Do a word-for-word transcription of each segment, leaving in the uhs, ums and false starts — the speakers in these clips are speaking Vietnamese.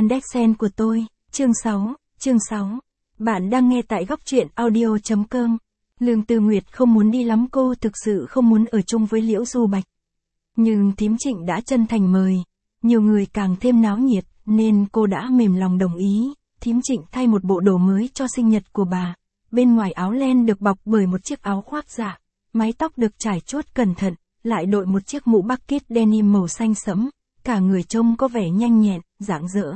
Yandex.Sen của tôi, chương sáu, chương sáu. Bạn đang nghe tại góc truyện audio chấm com. Lương Tư Nguyệt không muốn đi lắm, cô thực sự không muốn ở chung với Liễu Du Bạch. Nhưng thím Trịnh đã chân thành mời, nhiều người càng thêm náo nhiệt, nên cô đã mềm lòng đồng ý. Thím Trịnh thay một bộ đồ mới cho sinh nhật của bà. Bên ngoài áo len được bọc bởi một chiếc áo khoác giả, mái tóc được trải chuốt cẩn thận, lại đội một chiếc mũ bucket denim màu xanh sẫm, cả người trông có vẻ nhanh nhẹn, rạng rỡ.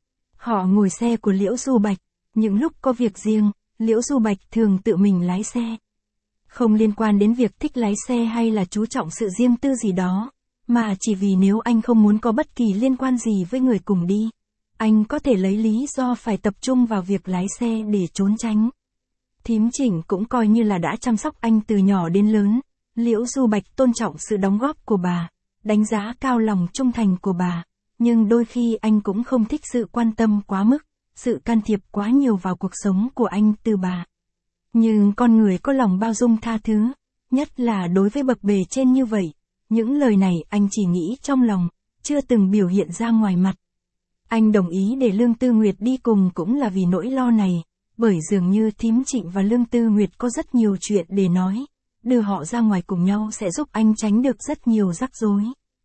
Họ ngồi xe của Liễu Du Bạch, những lúc có việc riêng, Liễu Du Bạch thường tự mình lái xe. Không liên quan đến việc thích lái xe hay là chú trọng sự riêng tư gì đó, mà chỉ vì nếu anh không muốn có bất kỳ liên quan gì với người cùng đi, anh có thể lấy lý do phải tập trung vào việc lái xe để trốn tránh. Thím Trịnh cũng coi như là đã chăm sóc anh từ nhỏ đến lớn. Liễu Du Bạch tôn trọng sự đóng góp của bà, đánh giá cao lòng trung thành của bà, nhưng đôi khi anh cũng không thích sự quan tâm quá mức, sự can thiệp quá nhiều vào cuộc sống của anh từ bà. Nhưng con người có lòng bao dung tha thứ, nhất là đối với bậc bề trên như vậy, những lời này anh chỉ nghĩ trong lòng, chưa từng biểu hiện ra ngoài mặt. Anh đồng ý để Lương Tư Nguyệt đi cùng cũng là vì nỗi lo này, bởi dường như thím Trịnh và Lương Tư Nguyệt có rất nhiều chuyện để nói. Đưa họ ra ngoài cùng nhau sẽ giúp anh tránh được rất nhiều rắc rối.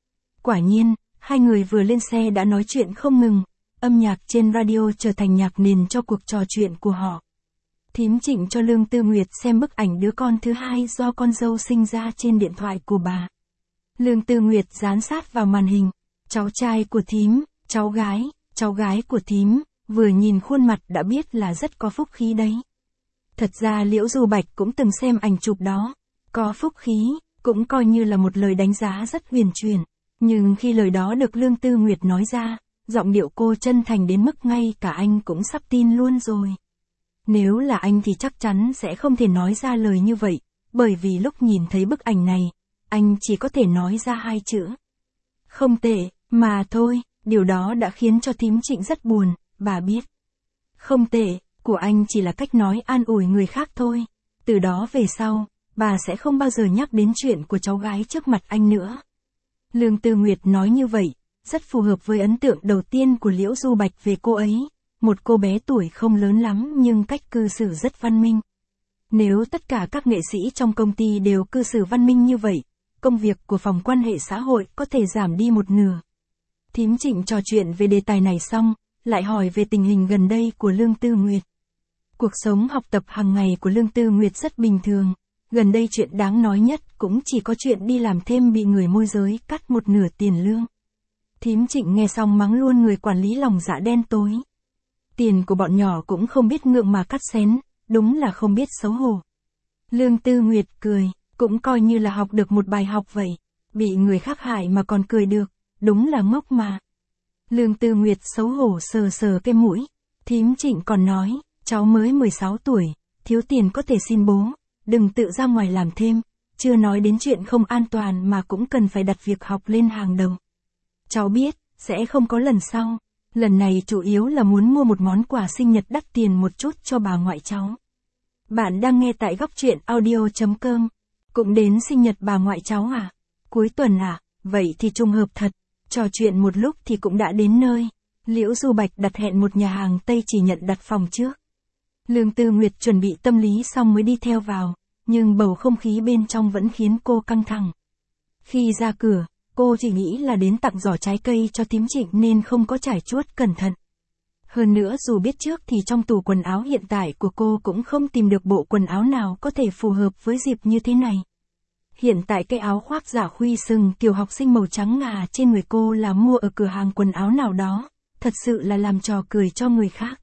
Quả nhiên, hai người vừa lên xe đã nói chuyện không ngừng, âm nhạc trên radio trở thành nhạc nền cho cuộc trò chuyện của họ. Thím Trịnh cho Lương Tư Nguyệt xem bức ảnh đứa con thứ hai do con dâu sinh ra trên điện thoại của bà. Lương Tư Nguyệt dán sát vào màn hình, cháu trai của thím, cháu gái, cháu gái của thím, vừa nhìn khuôn mặt đã biết là rất có phúc khí đấy. Thật ra Liễu Du Bạch cũng từng xem ảnh chụp đó. Có phúc khí, cũng coi như là một lời đánh giá rất huyền chuyển, nhưng khi lời đó được Lương Tư Nguyệt nói ra, giọng điệu cô chân thành đến mức ngay cả anh cũng sắp tin luôn rồi. Nếu là anh thì chắc chắn sẽ không thể nói ra lời như vậy, bởi vì lúc nhìn thấy bức ảnh này, anh chỉ có thể nói ra hai chữ. Không tệ, mà thôi, điều đó đã khiến cho thím Trịnh rất buồn, bà biết. Không tệ, của anh chỉ là cách nói an ủi người khác thôi, từ đó về sau, bà sẽ không bao giờ nhắc đến chuyện của cháu gái trước mặt anh nữa. Lương Tư Nguyệt nói như vậy, rất phù hợp với ấn tượng đầu tiên của Liễu Du Bạch về cô ấy, một cô bé tuổi không lớn lắm nhưng cách cư xử rất văn minh. Nếu tất cả các nghệ sĩ trong công ty đều cư xử văn minh như vậy, công việc của phòng quan hệ xã hội có thể giảm đi một nửa. Thím Trịnh trò chuyện về đề tài này xong, lại hỏi về tình hình gần đây của Lương Tư Nguyệt. Cuộc sống học tập hàng ngày của Lương Tư Nguyệt rất bình thường. Gần đây chuyện đáng nói nhất cũng chỉ có chuyện đi làm thêm bị người môi giới cắt một nửa tiền lương. Thím Trịnh nghe xong mắng luôn người quản lý lòng dạ đen tối. Tiền của bọn nhỏ cũng không biết ngượng mà cắt xén, đúng là không biết xấu hổ. Lương Tư Nguyệt cười, cũng coi như là học được một bài học vậy. Bị người khác hại mà còn cười được, đúng là ngốc mà. Lương Tư Nguyệt xấu hổ sờ sờ cái mũi. Thím Trịnh còn nói, cháu mới mười sáu tuổi, thiếu tiền có thể xin bố. Đừng tự ra ngoài làm thêm, chưa nói đến chuyện không an toàn mà cũng cần phải đặt việc học lên hàng đầu. Cháu biết, sẽ không có lần sau, lần này chủ yếu là muốn mua một món quà sinh nhật đắt tiền một chút cho bà ngoại cháu. Bạn đang nghe tại góc truyện audio chấm com. Cũng đến sinh nhật bà ngoại cháu à? Cuối tuần à? Vậy thì trùng hợp thật, trò chuyện một lúc thì cũng đã đến nơi. Liễu Du Bạch đặt hẹn một nhà hàng Tây chỉ nhận đặt phòng trước. Lương Tư Nguyệt chuẩn bị tâm lý xong mới đi theo vào, nhưng bầu không khí bên trong vẫn khiến cô căng thẳng. Khi ra cửa, cô chỉ nghĩ là đến tặng giỏ trái cây cho thím Trịnh nên không có trải chuốt cẩn thận. Hơn nữa dù biết trước thì trong tủ quần áo hiện tại của cô cũng không tìm được bộ quần áo nào có thể phù hợp với dịp như thế này. Hiện tại cái áo khoác giả khuy sừng kiểu học sinh màu trắng ngà trên người cô là mua ở cửa hàng quần áo nào đó, thật sự là làm trò cười cho người khác.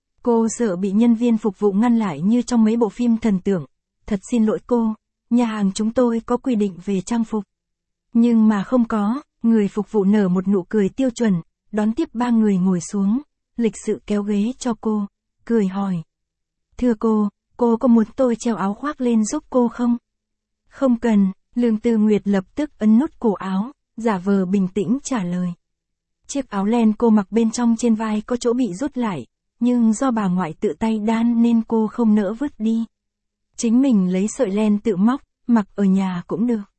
Cô sợ bị nhân viên phục vụ ngăn lại như trong mấy bộ phim thần tượng. Thật xin lỗi cô, nhà hàng chúng tôi có quy định về trang phục. Nhưng mà không có, người phục vụ nở một nụ cười tiêu chuẩn, đón tiếp ba người ngồi xuống, lịch sự kéo ghế cho cô, cười hỏi. Thưa cô, cô có muốn tôi treo áo khoác lên giúp cô không? Không cần, Lương Tư Nguyệt lập tức ấn nút cổ áo, giả vờ bình tĩnh trả lời. Chiếc áo len cô mặc bên trong trên vai có chỗ bị rút lại, nhưng do bà ngoại tự tay đan nên cô không nỡ vứt đi. Chính mình lấy sợi len tự móc, mặc ở nhà cũng được.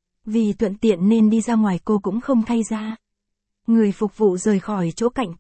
Vì thuận tiện nên đi ra ngoài cô cũng không thay ra. Người phục vụ rời khỏi chỗ cạnh cô,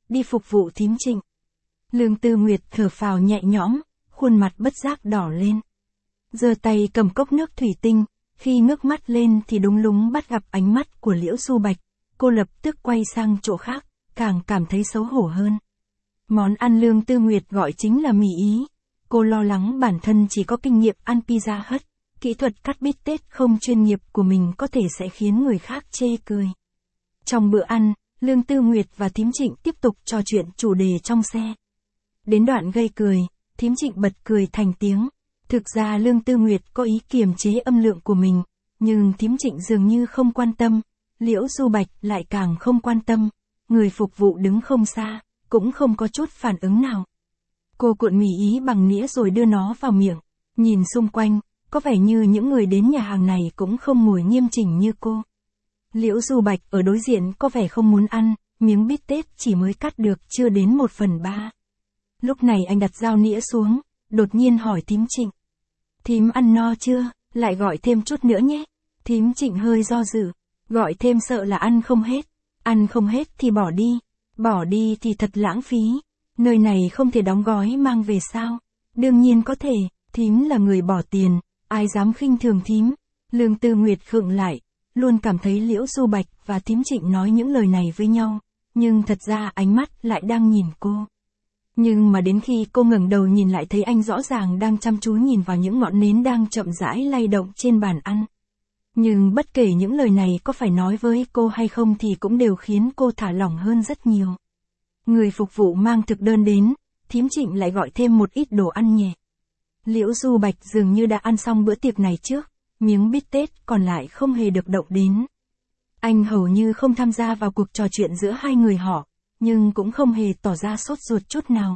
đi phục vụ thím Trịnh. Lương Tư Nguyệt thở phào nhẹ nhõm, khuôn mặt bất giác đỏ lên. Giơ tay cầm cốc nước thủy tinh, khi ngước mắt lên thì đúng lúng bắt gặp ánh mắt của Liễu Du Bạch, cô lập tức quay sang chỗ khác, càng cảm thấy xấu hổ hơn. Món ăn Lương Tư Nguyệt gọi chính là mì Ý. Cô lo lắng bản thân chỉ có kinh nghiệm ăn pizza hut, kỹ thuật cắt bít tết không chuyên nghiệp của mình có thể sẽ khiến người khác chê cười. Trong bữa ăn, Lương Tư Nguyệt và thím Trịnh tiếp tục trò chuyện chủ đề trong xe. Đến đoạn gây cười, thím Trịnh bật cười thành tiếng. Thực ra Lương Tư Nguyệt có ý kiềm chế âm lượng của mình, nhưng thím Trịnh dường như không quan tâm, Liễu Du Bạch lại càng không quan tâm, người phục vụ đứng không xa, cũng không có chút phản ứng nào. Cô cuộn mì Ý bằng nĩa rồi đưa nó vào miệng, nhìn xung quanh, có vẻ như những người đến nhà hàng này cũng không ngồi nghiêm chỉnh như cô. Liễu Du Bạch ở đối diện có vẻ không muốn ăn, miếng bít tết chỉ mới cắt được chưa đến một phần ba. Lúc này anh đặt dao nĩa xuống, đột nhiên hỏi thím Trịnh. Thím ăn no chưa, lại gọi thêm chút nữa nhé. Thím Trịnh hơi do dự, gọi thêm sợ là ăn không hết. Ăn không hết thì bỏ đi, bỏ đi thì thật lãng phí. Nơi này không thể đóng gói mang về sao? Đương nhiên có thể, thím là người bỏ tiền, ai dám khinh thường thím. Lương Tư Nguyệt khựng lại, luôn cảm thấy Liễu Du Bạch và thím Trịnh nói những lời này với nhau, nhưng thật ra ánh mắt lại đang nhìn cô. Nhưng mà đến khi cô ngẩng đầu nhìn lại thấy anh rõ ràng đang chăm chú nhìn vào những ngọn nến đang chậm rãi lay động trên bàn ăn. Nhưng bất kể những lời này có phải nói với cô hay không thì cũng đều khiến cô thả lỏng hơn rất nhiều. Người phục vụ mang thực đơn đến, thím Trịnh lại gọi thêm một ít đồ ăn nhẹ. Liễu Du Bạch dường như đã ăn xong bữa tiệc này trước, miếng bít tết còn lại không hề được động đến. Anh hầu như không tham gia vào cuộc trò chuyện giữa hai người họ, nhưng cũng không hề tỏ ra sốt ruột chút nào.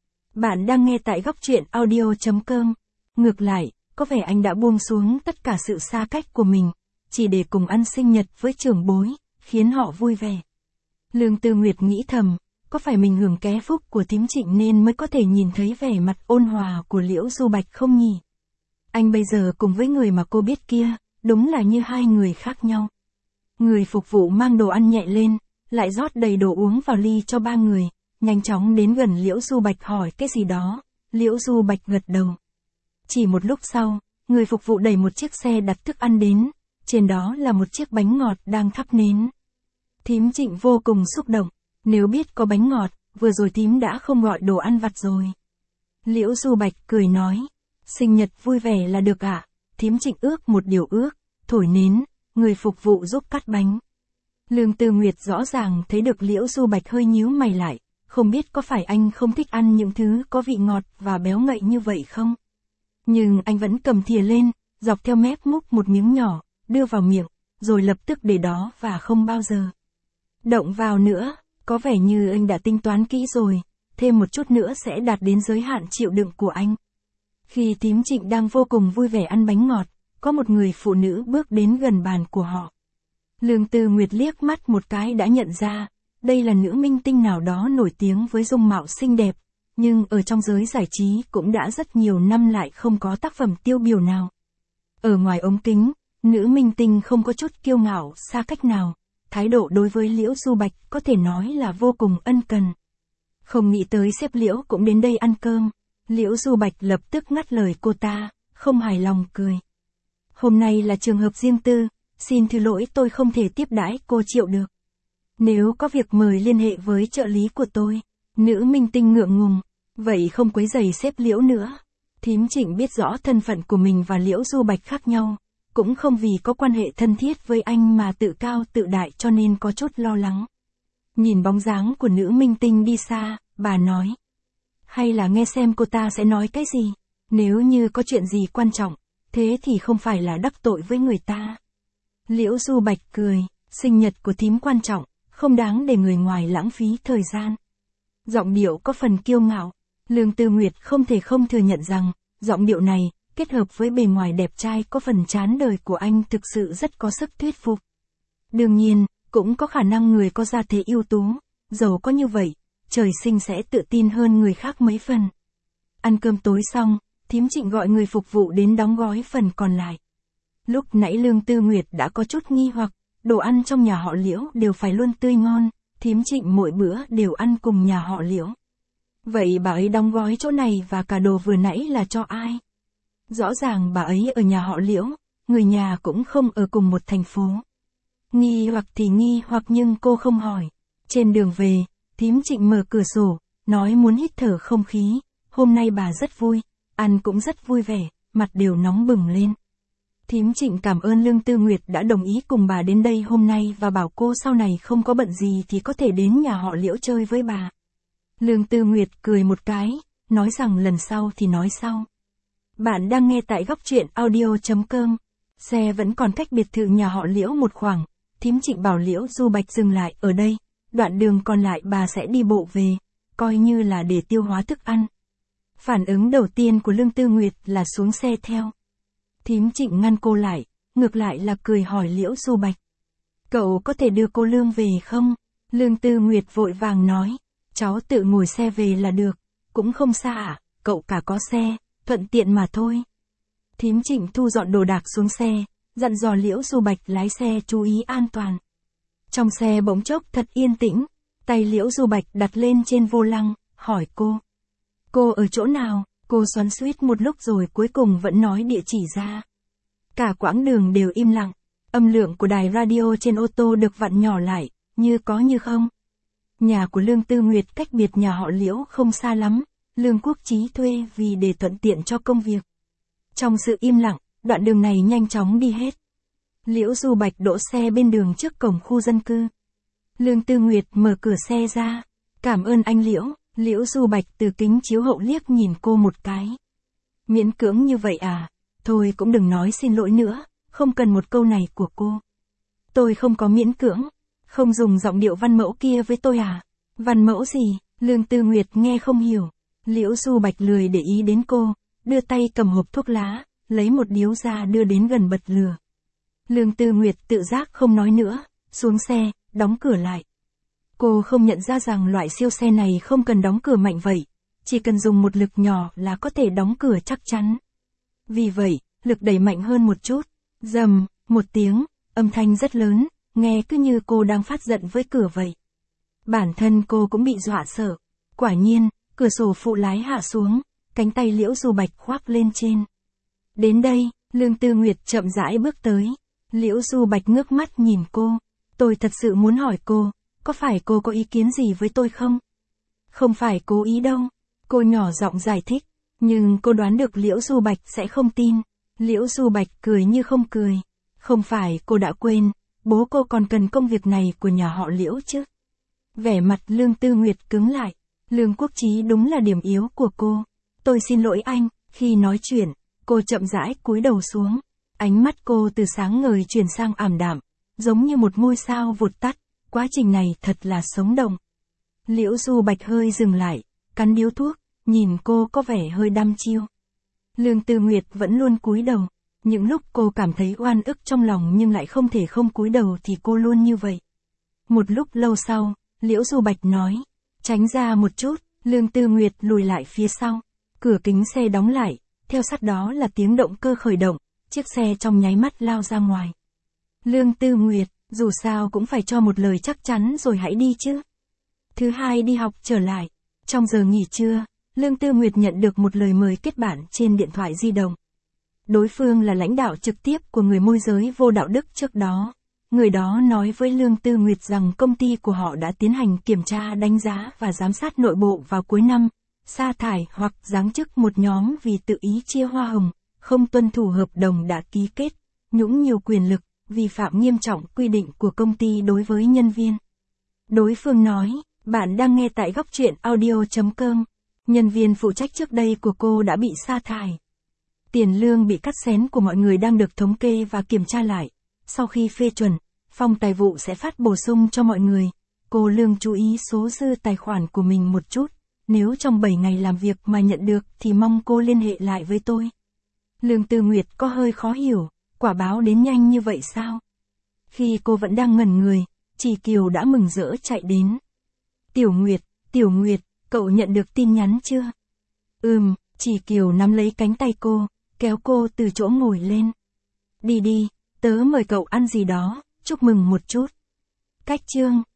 Bạn đang nghe tại góc truyện audio chấm com. Ngược lại, có vẻ anh đã buông xuống tất cả sự xa cách của mình, chỉ để cùng ăn sinh nhật với trưởng bối, khiến họ vui vẻ. Lương Tư Nguyệt nghĩ thầm, có phải mình hưởng ké phúc của thím Trịnh nên mới có thể nhìn thấy vẻ mặt ôn hòa của Liễu Du Bạch không nhỉ? Anh bây giờ cùng với người mà cô biết kia, đúng là như hai người khác nhau. Người phục vụ mang đồ ăn nhẹ lên, lại rót đầy đồ uống vào ly cho ba người, nhanh chóng đến gần Liễu Du Bạch hỏi cái gì đó, Liễu Du Bạch gật đầu. Chỉ một lúc sau, người phục vụ đẩy một chiếc xe đặt thức ăn đến, trên đó là một chiếc bánh ngọt đang thắp nến. Thím Trịnh vô cùng xúc động, nếu biết có bánh ngọt, vừa rồi thím đã không gọi đồ ăn vặt rồi. Liễu Du Bạch cười nói, sinh nhật vui vẻ là được ạ. À? Thím Trịnh ước một điều ước, thổi nến, người phục vụ giúp cắt bánh. Lương Tư Nguyệt rõ ràng thấy được Liễu Du Bạch hơi nhíu mày lại, không biết có phải anh không thích ăn những thứ có vị ngọt và béo ngậy như vậy không? Nhưng anh vẫn cầm thìa lên, dọc theo mép múc một miếng nhỏ, đưa vào miệng, rồi lập tức để đó và không bao giờ động vào nữa, có vẻ như anh đã tính toán kỹ rồi, thêm một chút nữa sẽ đạt đến giới hạn chịu đựng của anh. Khi thím Trịnh đang vô cùng vui vẻ ăn bánh ngọt, có một người phụ nữ bước đến gần bàn của họ. Lương Tư Nguyệt liếc mắt một cái đã nhận ra, đây là nữ minh tinh nào đó nổi tiếng với dung mạo xinh đẹp, nhưng ở trong giới giải trí cũng đã rất nhiều năm lại không có tác phẩm tiêu biểu nào. Ở ngoài ống kính, nữ minh tinh không có chút kiêu ngạo xa cách nào, thái độ đối với Liễu Du Bạch có thể nói là vô cùng ân cần. Không nghĩ tới sếp Liễu cũng đến đây ăn cơm, Liễu Du Bạch lập tức ngắt lời cô ta, không hài lòng cười. Hôm nay là trường hợp riêng tư, xin thứ lỗi tôi không thể tiếp đãi cô Triệu được. Nếu có việc mời liên hệ với trợ lý của tôi. Nữ minh tinh ngượng ngùng, vậy không quấy rầy sếp Liễu nữa. Thím Trịnh biết rõ thân phận của mình và Liễu Du Bạch khác nhau, cũng không vì có quan hệ thân thiết với anh mà tự cao tự đại cho nên có chút lo lắng. Nhìn bóng dáng của nữ minh tinh đi xa, bà nói. Hay là nghe xem cô ta sẽ nói cái gì, nếu như có chuyện gì quan trọng, thế thì không phải là đắc tội với người ta. Liễu Du Bạch cười, sinh nhật của thím quan trọng, không đáng để người ngoài lãng phí thời gian. Giọng điệu có phần kiêu ngạo, Lương Tư Nguyệt không thể không thừa nhận rằng, giọng điệu này, kết hợp với bề ngoài đẹp trai có phần chán đời của anh thực sự rất có sức thuyết phục. Đương nhiên, cũng có khả năng người có gia thế ưu tú, giàu có như vậy, trời sinh sẽ tự tin hơn người khác mấy phần. Ăn cơm tối xong, thím Trịnh gọi người phục vụ đến đóng gói phần còn lại. Lúc nãy Lương Tư Nguyệt đã có chút nghi hoặc, đồ ăn trong nhà họ Liễu đều phải luôn tươi ngon, thím Trịnh mỗi bữa đều ăn cùng nhà họ Liễu. Vậy bà ấy đóng gói chỗ này và cả đồ vừa nãy là cho ai? Rõ ràng bà ấy ở nhà họ Liễu, người nhà cũng không ở cùng một thành phố. Nghi hoặc thì nghi hoặc nhưng cô không hỏi. Trên đường về, thím Trịnh mở cửa sổ, nói muốn hít thở không khí. Hôm nay bà rất vui, ăn cũng rất vui vẻ, mặt đều nóng bừng lên. Thím Trịnh cảm ơn Lương Tư Nguyệt đã đồng ý cùng bà đến đây hôm nay và bảo cô sau này không có bận gì thì có thể đến nhà họ Liễu chơi với bà. Lương Tư Nguyệt cười một cái, nói rằng lần sau thì nói sau. Bạn đang nghe tại góc truyện audio chấm com. Xe vẫn còn cách biệt thự nhà họ Liễu một khoảng, thím Trịnh bảo Liễu Du Bạch dừng lại ở đây, đoạn đường còn lại bà sẽ đi bộ về, coi như là để tiêu hóa thức ăn. Phản ứng đầu tiên của Lương Tư Nguyệt là xuống xe theo. Thím Trịnh ngăn cô lại, ngược lại là cười hỏi Liễu Du Bạch. Cậu có thể đưa cô Lương về không? Lương Tư Nguyệt vội vàng nói, cháu tự ngồi xe về là được, cũng không xa ạ, cậu cả có xe, thuận tiện mà thôi. Thím Trịnh thu dọn đồ đạc xuống xe, dặn dò Liễu Du Bạch lái xe chú ý an toàn. Trong xe bỗng chốc thật yên tĩnh, tay Liễu Du Bạch đặt lên trên vô lăng, hỏi cô. Cô ở chỗ nào? Cô xoắn xuýt một lúc rồi cuối cùng vẫn nói địa chỉ ra. Cả quãng đường đều im lặng, âm lượng của đài radio trên ô tô được vặn nhỏ lại, như có như không. Nhà của Lương Tư Nguyệt cách biệt nhà họ Liễu không xa lắm, Lương Quốc Chí thuê vì để thuận tiện cho công việc. Trong sự im lặng, đoạn đường này nhanh chóng đi hết. Liễu Du Bạch đỗ xe bên đường trước cổng khu dân cư. Lương Tư Nguyệt mở cửa xe ra. Cảm ơn anh Liễu. Liễu Du Bạch từ kính chiếu hậu liếc nhìn cô một cái. Miễn cưỡng như vậy à? Thôi cũng đừng nói xin lỗi nữa, không cần một câu này của cô. Tôi không có miễn cưỡng, không dùng giọng điệu văn mẫu kia với tôi à? Văn mẫu gì? Lương Tư Nguyệt nghe không hiểu. Liễu Du Bạch lười để ý đến cô, đưa tay cầm hộp thuốc lá, lấy một điếu ra đưa đến gần bật lửa. Lương Tư Nguyệt tự giác không nói nữa, xuống xe, đóng cửa lại. Cô không nhận ra rằng loại siêu xe này không cần đóng cửa mạnh vậy, chỉ cần dùng một lực nhỏ là có thể đóng cửa chắc chắn. Vì vậy, lực đẩy mạnh hơn một chút, rầm, một tiếng, âm thanh rất lớn, nghe cứ như cô đang phát giận với cửa vậy. Bản thân cô cũng bị dọa sợ. Quả nhiên, cửa sổ phụ lái hạ xuống, cánh tay Liễu Du Bạch khoác lên trên. Đến đây, Lương Tư Nguyệt chậm rãi bước tới. Liễu Du Bạch ngước mắt nhìn cô. Tôi thật sự muốn hỏi cô, có phải cô có ý kiến gì với tôi không? Không phải cố ý đâu. Cô nhỏ giọng giải thích, nhưng cô đoán được Liễu Du Bạch sẽ không tin. Liễu Du Bạch cười như không cười. Không phải cô đã quên, bố cô còn cần công việc này của nhà họ Liễu chứ? Vẻ mặt Lương Tư Nguyệt cứng lại. Lương Quốc Chí đúng là điểm yếu của cô. Tôi xin lỗi anh. Khi nói chuyện, cô chậm rãi cúi đầu xuống. Ánh mắt cô từ sáng ngời chuyển sang ảm đạm, giống như một ngôi sao vụt tắt. Quá trình này thật là sống động. Liễu Du Bạch hơi dừng lại, cắn điếu thuốc, nhìn cô có vẻ hơi đăm chiêu. Lương Tư Nguyệt vẫn luôn cúi đầu. Những lúc cô cảm thấy oan ức trong lòng nhưng lại không thể không cúi đầu thì cô luôn như vậy. Một lúc lâu sau, Liễu Du Bạch nói, tránh ra một chút. Lương Tư Nguyệt lùi lại phía sau. Cửa kính xe đóng lại, theo sát đó là tiếng động cơ khởi động, chiếc xe trong nháy mắt lao ra ngoài. Lương Tư Nguyệt, dù sao cũng phải cho một lời chắc chắn rồi hãy đi chứ. Thứ hai đi học trở lại. Trong giờ nghỉ trưa, Lương Tư Nguyệt nhận được một lời mời kết bạn trên điện thoại di động. Đối phương là lãnh đạo trực tiếp của người môi giới vô đạo đức trước đó. Người đó nói với Lương Tư Nguyệt rằng công ty của họ đã tiến hành kiểm tra đánh giá và giám sát nội bộ vào cuối năm, sa thải hoặc giáng chức một nhóm vì tự ý chia hoa hồng, không tuân thủ hợp đồng đã ký kết, nhũng nhiều quyền lực, vi phạm nghiêm trọng quy định của công ty đối với nhân viên. Đối phương nói, bạn đang nghe tại góc truyện audio chấm com. Nhân viên phụ trách trước đây của cô đã bị sa thải. Tiền lương bị cắt xén của mọi người đang được thống kê và kiểm tra lại. Sau khi phê chuẩn, phòng tài vụ sẽ phát bổ sung cho mọi người. Cô Lương chú ý số dư tài khoản của mình một chút. Nếu trong bảy ngày làm việc mà nhận được thì mong cô liên hệ lại với tôi. Lương Tư Nguyệt có hơi khó hiểu, quả báo đến nhanh như vậy sao? Khi cô vẫn đang ngẩn người, Chỉ Kiều đã mừng rỡ chạy đến. Tiểu Nguyệt, Tiểu Nguyệt, cậu nhận được tin nhắn chưa? Ừm, Chỉ Kiều nắm lấy cánh tay cô, kéo cô từ chỗ ngồi lên. Đi đi, tớ mời cậu ăn gì đó, chúc mừng một chút. Cách chương